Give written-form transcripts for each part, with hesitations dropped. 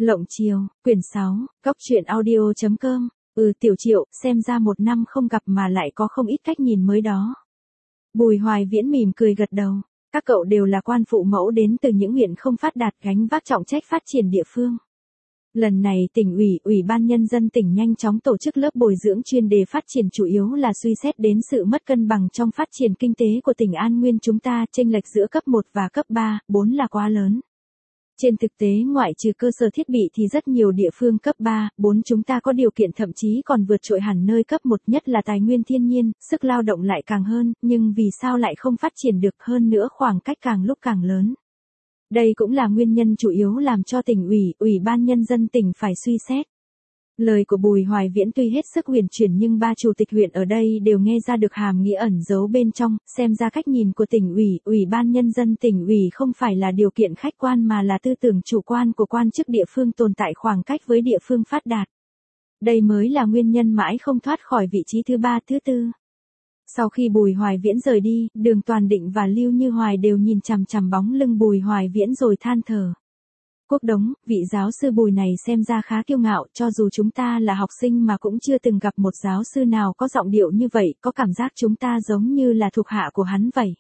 Lộng Chiều, quyển 6, Góc truyện audio.com. Tiểu Triệu, xem ra 1 năm không gặp mà lại có không ít cách nhìn mới đó. Bùi Hoài Viễn mỉm cười gật đầu. Các cậu đều là quan phụ mẫu đến từ những huyện không phát đạt gánh vác trọng trách phát triển địa phương. Lần này tỉnh ủy, ủy ban nhân dân tỉnh nhanh chóng tổ chức lớp bồi dưỡng chuyên đề phát triển chủ yếu là suy xét đến sự mất cân bằng trong phát triển kinh tế của tỉnh An Nguyên chúng ta, chênh lệch giữa cấp 1 và cấp 3, 4 là quá lớn. Trên thực tế ngoại trừ cơ sở thiết bị thì rất nhiều địa phương cấp 3, 4 chúng ta có điều kiện thậm chí còn vượt trội hẳn nơi cấp 1, nhất là tài nguyên thiên nhiên, sức lao động lại càng hơn, nhưng vì sao lại không phát triển được, hơn nữa khoảng cách càng lúc càng lớn. Đây cũng là nguyên nhân chủ yếu làm cho tỉnh ủy, ủy ban nhân dân tỉnh phải suy xét. Lời của Bùi Hoài Viễn tuy hết sức huyền chuyển nhưng ba chủ tịch huyện ở đây đều nghe ra được hàm nghĩa ẩn giấu bên trong, xem ra cách nhìn của tỉnh ủy, ủy ban nhân dân tỉnh ủy không phải là điều kiện khách quan mà là tư tưởng chủ quan của quan chức địa phương tồn tại khoảng cách với địa phương phát đạt. Đây mới là nguyên nhân mãi không thoát khỏi vị trí thứ 3, thứ 4. Sau khi Bùi Hoài Viễn rời đi, Đường Toàn Định và Lưu Như Hoài đều nhìn chằm chằm bóng lưng Bùi Hoài Viễn rồi than thở. Quốc Đống, vị giáo sư Bùi này xem ra khá kiêu ngạo, cho dù chúng ta là học sinh mà cũng chưa từng gặp một giáo sư nào có giọng điệu như vậy, có cảm giác chúng ta giống như là thuộc hạ của hắn vậy.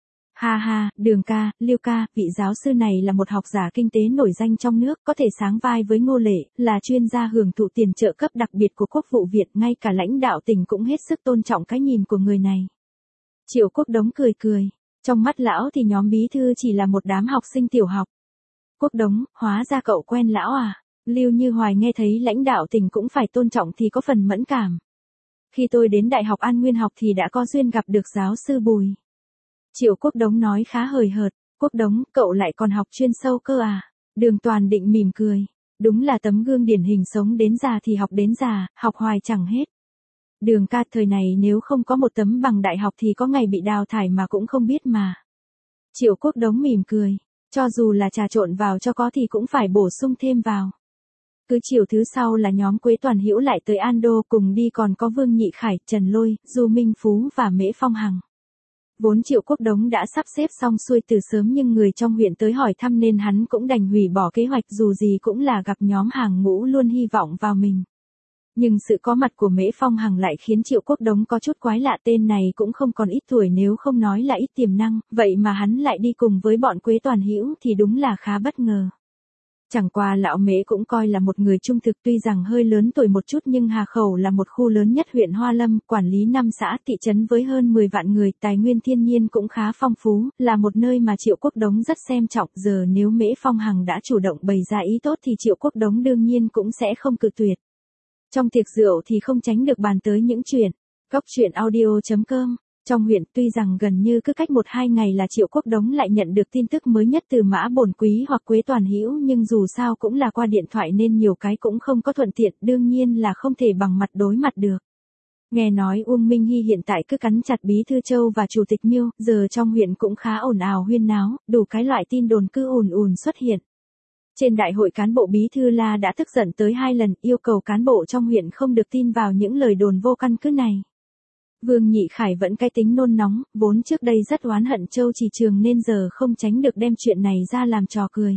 Ha ha, Đường ca, Lưu ca, vị giáo sư này là một học giả kinh tế nổi danh trong nước, có thể sánh vai với Ngô Lệ, là chuyên gia hưởng thụ tiền trợ cấp đặc biệt của Quốc vụ Việt, ngay cả lãnh đạo tỉnh cũng hết sức tôn trọng cái nhìn của người này. Triệu Quốc Đống cười cười, trong mắt lão thì nhóm bí thư chỉ là một đám học sinh tiểu học. Quốc Đống, hóa ra cậu quen lão à? Lưu Như Hoài nghe thấy lãnh đạo tỉnh cũng phải tôn trọng thì có phần mẫn cảm. Khi tôi đến Đại học An Nguyên học thì đã có duyên gặp được giáo sư Bùi. Triệu Quốc Đống nói khá hời hợt. Quốc Đống, cậu lại còn học chuyên sâu cơ à? Đường Toàn Định mỉm cười. Đúng là tấm gương điển hình, sống đến già thì học đến già, học hoài chẳng hết. Đường ca, thời này nếu không có một tấm bằng đại học thì có ngày bị đào thải mà cũng không biết mà. Triệu Quốc Đống mỉm cười. Cho dù là trà trộn vào cho có thì cũng phải bổ sung thêm vào. Cứ chiều thứ sau là nhóm Quế Toàn Hữu lại tới An Đô, cùng đi còn có Vương Nhị Khải, Trần Lôi, Du Minh Phú và Mễ Phong Hằng. Vốn Triệu Quốc Đống đã sắp xếp xong xuôi từ sớm nhưng người trong huyện tới hỏi thăm nên hắn cũng đành hủy bỏ kế hoạch, dù gì cũng là gặp nhóm hàng ngũ luôn hy vọng vào mình. Nhưng sự có mặt của Mễ Phong Hằng lại khiến Triệu Quốc Đống có chút quái lạ, tên này cũng không còn ít tuổi nếu không nói là ít tiềm năng, vậy mà hắn lại đi cùng với bọn Quế Toàn Hữu thì đúng là khá bất ngờ. Chẳng qua lão Mễ cũng coi là một người trung thực, tuy rằng hơi lớn tuổi một chút nhưng Hà Khẩu là một khu lớn nhất huyện Hoa Lâm, quản lý 5 xã thị trấn với hơn 10 vạn người, tài nguyên thiên nhiên cũng khá phong phú, là một nơi mà Triệu Quốc Đống rất xem trọng. Giờ nếu Mễ Phong Hằng đã chủ động bày ra ý tốt thì Triệu Quốc Đống đương nhiên cũng sẽ không cự tuyệt. Trong tiệc rượu thì không tránh được bàn tới những chuyện. Góc truyện audio.com. Trong huyện tuy rằng gần như cứ cách 1-2 ngày là Triệu Quốc Đống lại nhận được tin tức mới nhất từ Mã Bổn Quý hoặc Quế Toàn Hữu, nhưng dù sao cũng là qua điện thoại nên nhiều cái cũng không có thuận tiện, đương nhiên là không thể bằng mặt đối mặt được. Nghe nói Uông Minh Hy hiện tại cứ cắn chặt Bí thư Châu và Chủ tịch Miêu, giờ trong huyện cũng khá ồn ào huyên náo, đủ cái loại tin đồn cứ ùn ùn xuất hiện. Trên đại hội cán bộ Bí thư La đã tức giận tới 2 lần, yêu cầu cán bộ trong huyện không được tin vào những lời đồn vô căn cứ này. Vương Nhị Khải vẫn cái tính nôn nóng, vốn trước đây rất oán hận Châu Trì Trường nên giờ không tránh được đem chuyện này ra làm trò cười.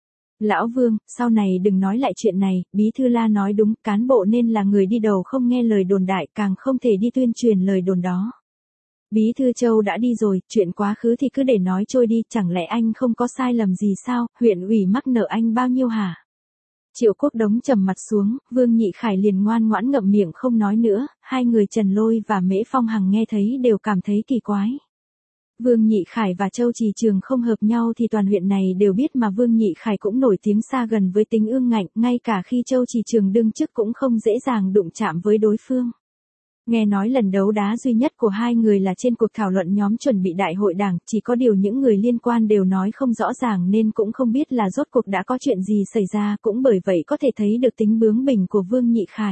Lão Vương, sau này đừng nói lại chuyện này, Bí thư La nói đúng, cán bộ nên là người đi đầu, không nghe lời đồn đại, càng không thể đi tuyên truyền lời đồn đó. Bí thư Châu đã đi rồi, chuyện quá khứ thì cứ để nói trôi đi, chẳng lẽ anh không có sai lầm gì sao, huyện ủy mắc nợ anh bao nhiêu hả? Triệu Quốc Đống trầm mặt xuống, Vương Nhị Khải liền ngoan ngoãn ngậm miệng không nói nữa, hai người Trần Lôi và Mễ Phong Hằng nghe thấy đều cảm thấy kỳ quái. Vương Nhị Khải và Châu Trì Trường không hợp nhau thì toàn huyện này đều biết, mà Vương Nhị Khải cũng nổi tiếng xa gần với tính ương ngạnh, ngay cả khi Châu Trì Trường đương chức cũng không dễ dàng đụng chạm với đối phương. Nghe nói lần đấu đá duy nhất của hai người là trên cuộc thảo luận nhóm chuẩn bị đại hội đảng, chỉ có điều những người liên quan đều nói không rõ ràng nên cũng không biết là rốt cuộc đã có chuyện gì xảy ra, cũng bởi vậy có thể thấy được tính bướng bỉnh của Vương Nhị Khải.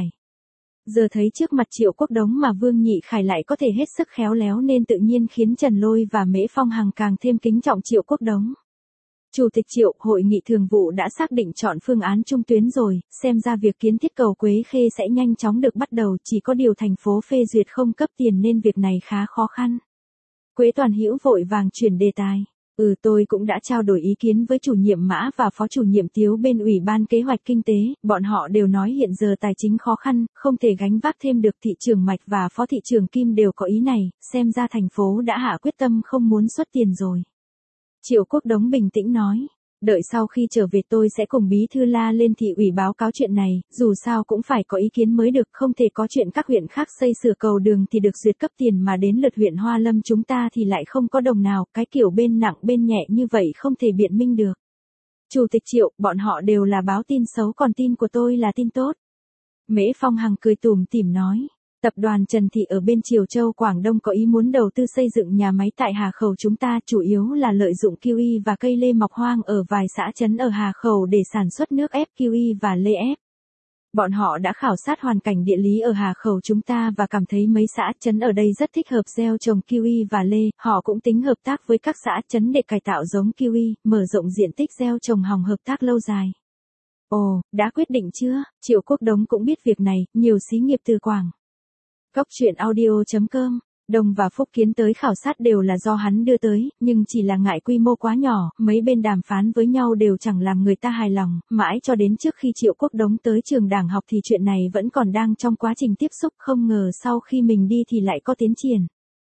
Giờ thấy trước mặt Triệu Quốc Đống mà Vương Nhị Khải lại có thể hết sức khéo léo nên tự nhiên khiến Trần Lôi và Mễ Phong Hằng càng thêm kính trọng Triệu Quốc Đống. Chủ tịch Triệu, hội nghị thường vụ đã xác định chọn phương án trung tuyến rồi, xem ra việc kiến thiết cầu Quế Khê sẽ nhanh chóng được bắt đầu, chỉ có điều thành phố phê duyệt không cấp tiền nên việc này khá khó khăn. Quế Toàn Hữu vội vàng chuyển đề tài. Tôi cũng đã trao đổi ý kiến với chủ nhiệm Mã và phó chủ nhiệm Tiếu bên Ủy ban Kế hoạch Kinh tế, bọn họ đều nói hiện giờ tài chính khó khăn, không thể gánh vác thêm được. Thị trưởng Mạch và phó thị trưởng Kim đều có ý này, xem ra thành phố đã hạ quyết tâm không muốn xuất tiền rồi. Triệu Quốc Đống bình tĩnh nói. Đợi sau khi trở về tôi sẽ cùng bí thư La lên thị ủy báo cáo chuyện này, dù sao cũng phải có ý kiến mới được, không thể có chuyện các huyện khác xây sửa cầu đường thì được duyệt cấp tiền mà đến lượt huyện Hoa Lâm chúng ta thì lại không có đồng nào, cái kiểu bên nặng bên nhẹ như vậy không thể biện minh được. Chủ tịch Triệu, bọn họ đều là báo tin xấu còn tin của tôi là tin tốt. Mễ Phong Hằng cười tủm tỉm nói. Tập đoàn Trần Thị ở bên Triều Châu Quảng Đông có ý muốn đầu tư xây dựng nhà máy tại Hà Khẩu chúng ta, chủ yếu là lợi dụng kiwi và cây lê mọc hoang ở vài xã trấn ở Hà Khẩu để sản xuất nước ép kiwi và lê ép. Bọn họ đã khảo sát hoàn cảnh địa lý ở Hà Khẩu chúng ta và cảm thấy mấy xã trấn ở đây rất thích hợp gieo trồng kiwi và lê, họ cũng tính hợp tác với các xã trấn để cải tạo giống kiwi, mở rộng diện tích gieo trồng hòng hợp tác lâu dài. Ồ, đã quyết định chưa? Triệu Quốc Đống cũng biết việc này, nhiều xí nghiệp từ Quảng Cốc truyện audio.com, Đông và Phúc Kiến tới khảo sát đều là do hắn đưa tới, nhưng chỉ là ngại quy mô quá nhỏ, mấy bên đàm phán với nhau đều chẳng làm người ta hài lòng, mãi cho đến trước khi Triệu Quốc Đống tới trường đảng học thì chuyện này vẫn còn đang trong quá trình tiếp xúc, không ngờ sau khi mình đi thì lại có tiến triển.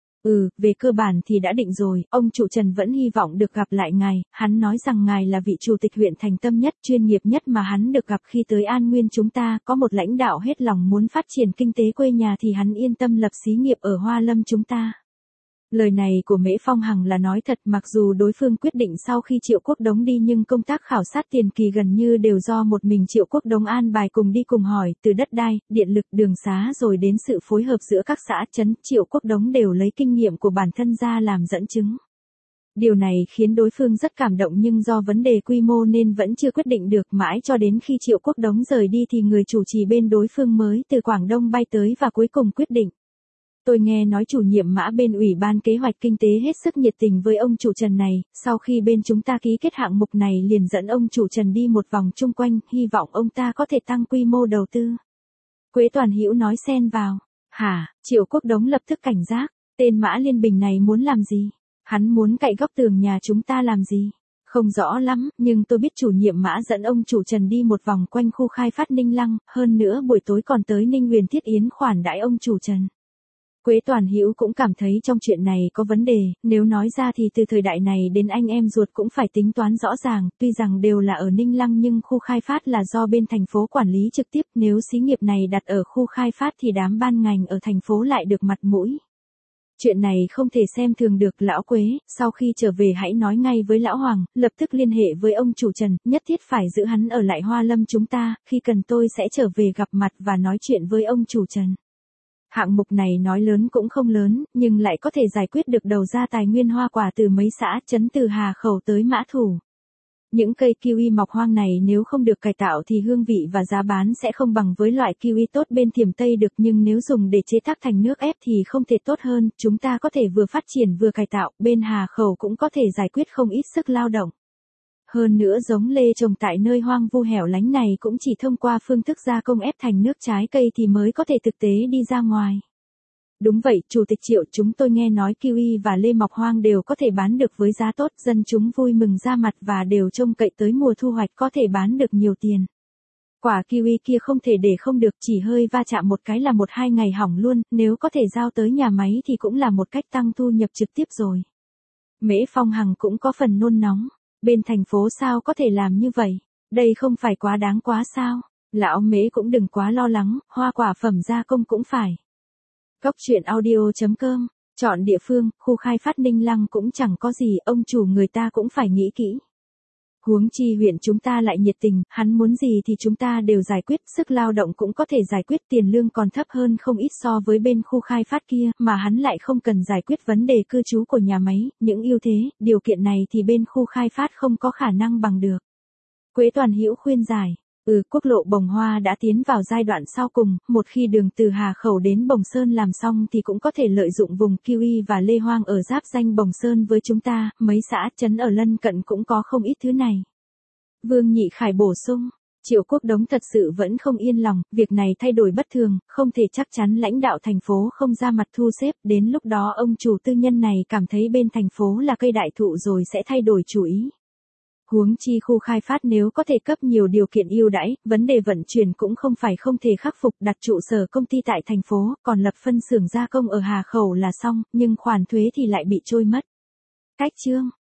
Về cơ bản thì đã định rồi, ông chủ Trần vẫn hy vọng được gặp lại ngài, hắn nói rằng ngài là vị chủ tịch huyện thành tâm nhất, chuyên nghiệp nhất mà hắn được gặp khi tới An Nguyên chúng ta, có một lãnh đạo hết lòng muốn phát triển kinh tế quê nhà thì hắn yên tâm lập xí nghiệp ở Hoa Lâm chúng ta. Lời này của Mễ Phong Hằng là nói thật, mặc dù đối phương quyết định sau khi Triệu Quốc Đống đi nhưng công tác khảo sát tiền kỳ gần như đều do một mình Triệu Quốc Đống an bài cùng đi cùng hỏi, từ đất đai, điện lực, đường xá rồi đến sự phối hợp giữa các xã trấn, Triệu Quốc Đống đều lấy kinh nghiệm của bản thân ra làm dẫn chứng. Điều này khiến đối phương rất cảm động nhưng do vấn đề quy mô nên vẫn chưa quyết định được, mãi cho đến khi Triệu Quốc Đống rời đi thì người chủ trì bên đối phương mới từ Quảng Đông bay tới và cuối cùng quyết định. Tôi nghe nói chủ nhiệm Mã bên Ủy ban Kế hoạch Kinh tế hết sức nhiệt tình với ông chủ Trần này, sau khi bên chúng ta ký kết hạng mục này liền dẫn ông chủ Trần đi một vòng chung quanh, hy vọng ông ta có thể tăng quy mô đầu tư. Quế Toàn Hữu nói xen vào. Hả? Triệu Quốc Đống lập tức cảnh giác, tên Mã Liên Bình này muốn làm gì? Hắn muốn cậy góc tường nhà chúng ta làm gì? Không rõ lắm, nhưng tôi biết chủ nhiệm Mã dẫn ông chủ Trần đi một vòng quanh khu khai phát Ninh Lăng, hơn nữa buổi tối còn tới Ninh Huyền Thiết Yến khoản đãi ông chủ Trần. Quế Toàn Hữu cũng cảm thấy trong chuyện này có vấn đề, nếu nói ra thì từ thời đại này đến anh em ruột cũng phải tính toán rõ ràng, tuy rằng đều là ở Ninh Lăng nhưng khu khai phát là do bên thành phố quản lý trực tiếp, nếu xí nghiệp này đặt ở khu khai phát thì đám ban ngành ở thành phố lại được mặt mũi. Chuyện này không thể xem thường được. Lão Quế, sau khi trở về hãy nói ngay với Lão Hoàng, lập tức liên hệ với ông chủ Trần, nhất thiết phải giữ hắn ở lại Hoa Lâm chúng ta, khi cần tôi sẽ trở về gặp mặt và nói chuyện với ông chủ Trần. Hạng mục này nói lớn cũng không lớn, nhưng lại có thể giải quyết được đầu ra tài nguyên hoa quả từ mấy xã trấn từ Hà Khẩu tới Mã Thủ. Những cây kiwi mọc hoang này nếu không được cải tạo thì hương vị và giá bán sẽ không bằng với loại kiwi tốt bên Thiểm Tây được, nhưng nếu dùng để chế tác thành nước ép thì không thể tốt hơn, chúng ta có thể vừa phát triển vừa cải tạo, bên Hà Khẩu cũng có thể giải quyết không ít sức lao động. Hơn nữa giống lê trồng tại nơi hoang vu hẻo lánh này cũng chỉ thông qua phương thức gia công ép thành nước trái cây thì mới có thể thực tế đi ra ngoài. Đúng vậy, Chủ tịch Triệu, chúng tôi nghe nói kiwi và lê mọc hoang đều có thể bán được với giá tốt, dân chúng vui mừng ra mặt và đều trông cậy tới mùa thu hoạch có thể bán được nhiều tiền. Quả kiwi kia không thể để không được, chỉ hơi va chạm một cái là 1-2 ngày hỏng luôn, nếu có thể giao tới nhà máy thì cũng là một cách tăng thu nhập trực tiếp rồi. Mễ Phong Hằng cũng có phần nôn nóng. Bên thành phố sao có thể làm như vậy? Đây không phải quá đáng quá sao? Lão Mễ cũng đừng quá lo lắng, hoa quả phẩm gia công cũng phải. Cốc truyện audio.com, chọn địa phương, khu khai phát Ninh Lăng cũng chẳng có gì, ông chủ người ta cũng phải nghĩ kỹ. Huống chi huyện chúng ta lại nhiệt tình, hắn muốn gì thì chúng ta đều giải quyết, sức lao động cũng có thể giải quyết, tiền lương còn thấp hơn không ít so với bên khu khai phát kia, mà hắn lại không cần giải quyết vấn đề cư trú của nhà máy, những ưu thế, điều kiện này thì bên khu khai phát không có khả năng bằng được. Quế Toàn Hữu khuyên giải. Quốc lộ Bồng Hoa đã tiến vào giai đoạn sau cùng, một khi đường từ Hà Khẩu đến Bồng Sơn làm xong thì cũng có thể lợi dụng vùng kiwi và lê hoang ở giáp danh Bồng Sơn với chúng ta, mấy xã trấn ở lân cận cũng có không ít thứ này. Vương Nhị Khải bổ sung, Triệu Quốc Đống thật sự vẫn không yên lòng, việc này thay đổi bất thường, không thể chắc chắn lãnh đạo thành phố không ra mặt thu xếp, đến lúc đó ông chủ tư nhân này cảm thấy bên thành phố là cây đại thụ rồi sẽ thay đổi chủ ý. Huống chi khu khai phát nếu có thể cấp nhiều điều kiện ưu đãi, vấn đề vận chuyển cũng không phải không thể khắc phục, đặt trụ sở công ty tại thành phố, còn lập phân xưởng gia công ở Hà Khẩu là xong, nhưng khoản thuế thì lại bị trôi mất. Cách chương